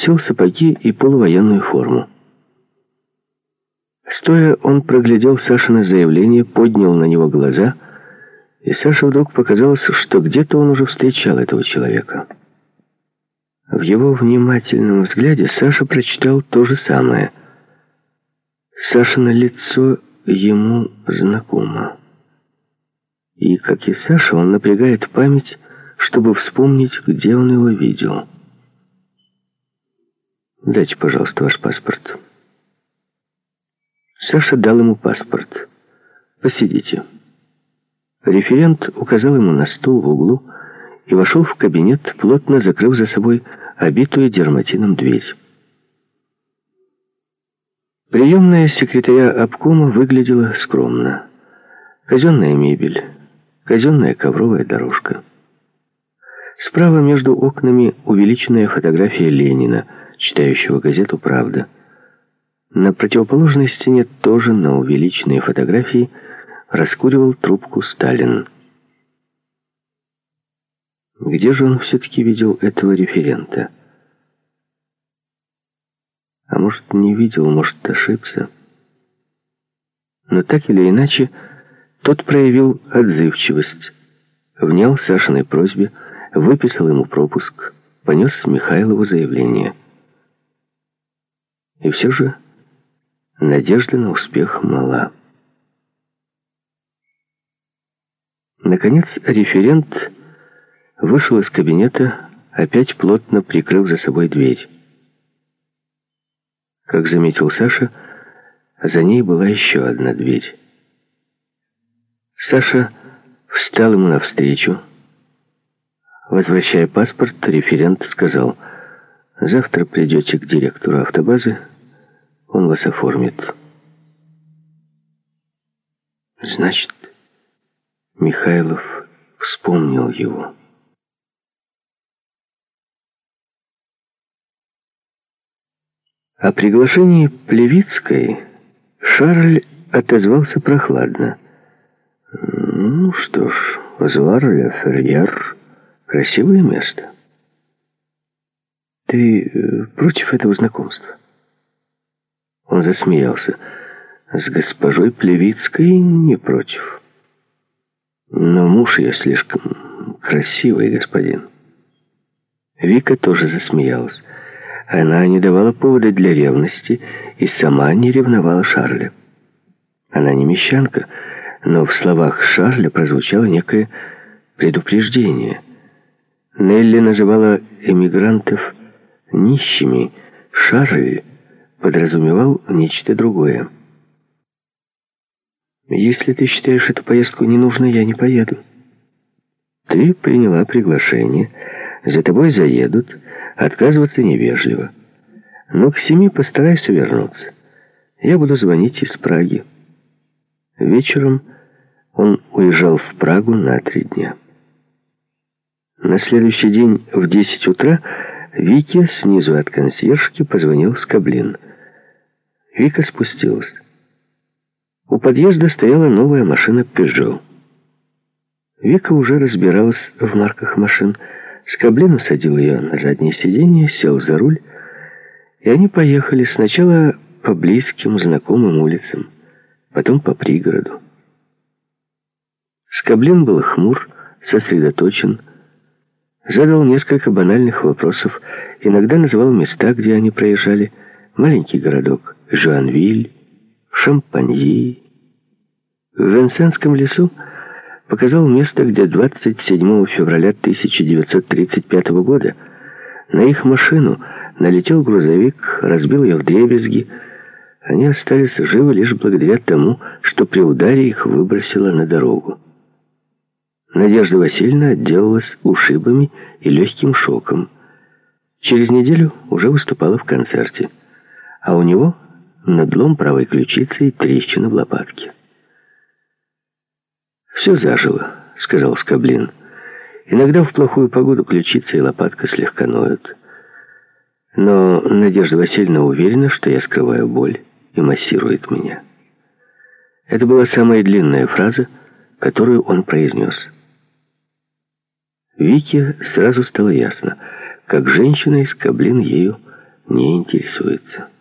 носил сапоги и полувоенную форму. Стоя, он проглядел Сашино заявление, поднял на него глаза, и Саше вдруг показалось, что где-то он уже встречал этого человека. В его внимательном взгляде Саша прочитал то же самое. Сашино лицо ему знакомо. И, как и Саша, он напрягает память, чтобы вспомнить, где он его видел. «Дайте, пожалуйста, ваш паспорт». Саша дал ему паспорт. «Посидите». Референт указал ему на стул в углу и вошел в кабинет, плотно закрыв за собой обитую дерматином дверь. Приемная секретаря обкома выглядела скромно. Казенная мебель, казенная ковровая дорожка. Справа между окнами увеличенная фотография Ленина, читающего газету «Правда». На противоположной стене тоже на увеличенной фотографии раскуривал трубку Сталин. Где же он все-таки видел этого референта? А может, не видел, может, ошибся. Но так или иначе, тот проявил отзывчивость, внял Сашиной просьбе, выписал ему пропуск, понес Михайлову заявление. И все же надежда на успех мала. Наконец, референт вышел из кабинета, опять плотно прикрыв за собой дверь. Как заметил Саша, за ней была еще одна дверь. Саша встал ему навстречу. Возвращая паспорт, референт сказал: «Завтра придете к директору автобазы, он вас оформит». Значит, Михайлов вспомнил его. О приглашении Плевицкой Шарль отозвался прохладно. «Ну что ж, Зуар-ле-Ферьер — красивое место. Ты против этого знакомства?» Он засмеялся. «С госпожой Плевицкой не против. Но муж ее слишком красивый, господин». Вика тоже засмеялась. Она не давала повода для ревности и сама не ревновала Шарля. Она не мещанка, но в словах Шарля прозвучало некое предупреждение. Нелли называла эмигрантов нищими. Шарль подразумевал нечто другое. «Если ты считаешь эту поездку ненужной, я не поеду. Ты приняла приглашение, за тобой заедут, отказываться невежливо. Но к 7 постарайся вернуться. Я буду звонить из Праги». Вечером он уезжал в Прагу на 3 дня. На следующий день в 10 утра Вике снизу от консьержки позвонил Скоблин. Вика спустилась. У подъезда стояла новая машина «Пежо». Вика уже разбиралась в марках машин. Скоблин усадил ее на заднее сиденье, сел за руль, и они поехали сначала по близким, знакомым улицам, потом по пригороду. Скоблин был хмур, сосредоточен, задал несколько банальных вопросов, иногда называл места, где они проезжали: маленький городок Жуанвиль, Шампаньи. В Венсенском лесу показал место, где 27 февраля 1935 года на их машину налетел грузовик, разбил ее вдребезги. Они остались живы лишь благодаря тому, что при ударе их выбросило на дорогу. Надежда Васильевна отделалась ушибами и легким шоком. Через неделю уже выступала в концерте, а у него надлом правой ключицы и трещина в лопатке. «Все зажило», — сказал Скоблин. «Иногда в плохую погоду ключица и лопатка слегка ноют. Но Надежда Васильевна уверена, что я скрываю боль, и массирует меня». Это была самая длинная фраза, которую он произнес. Вике сразу стало ясно, как женщина, Скоблин ею не интересуется.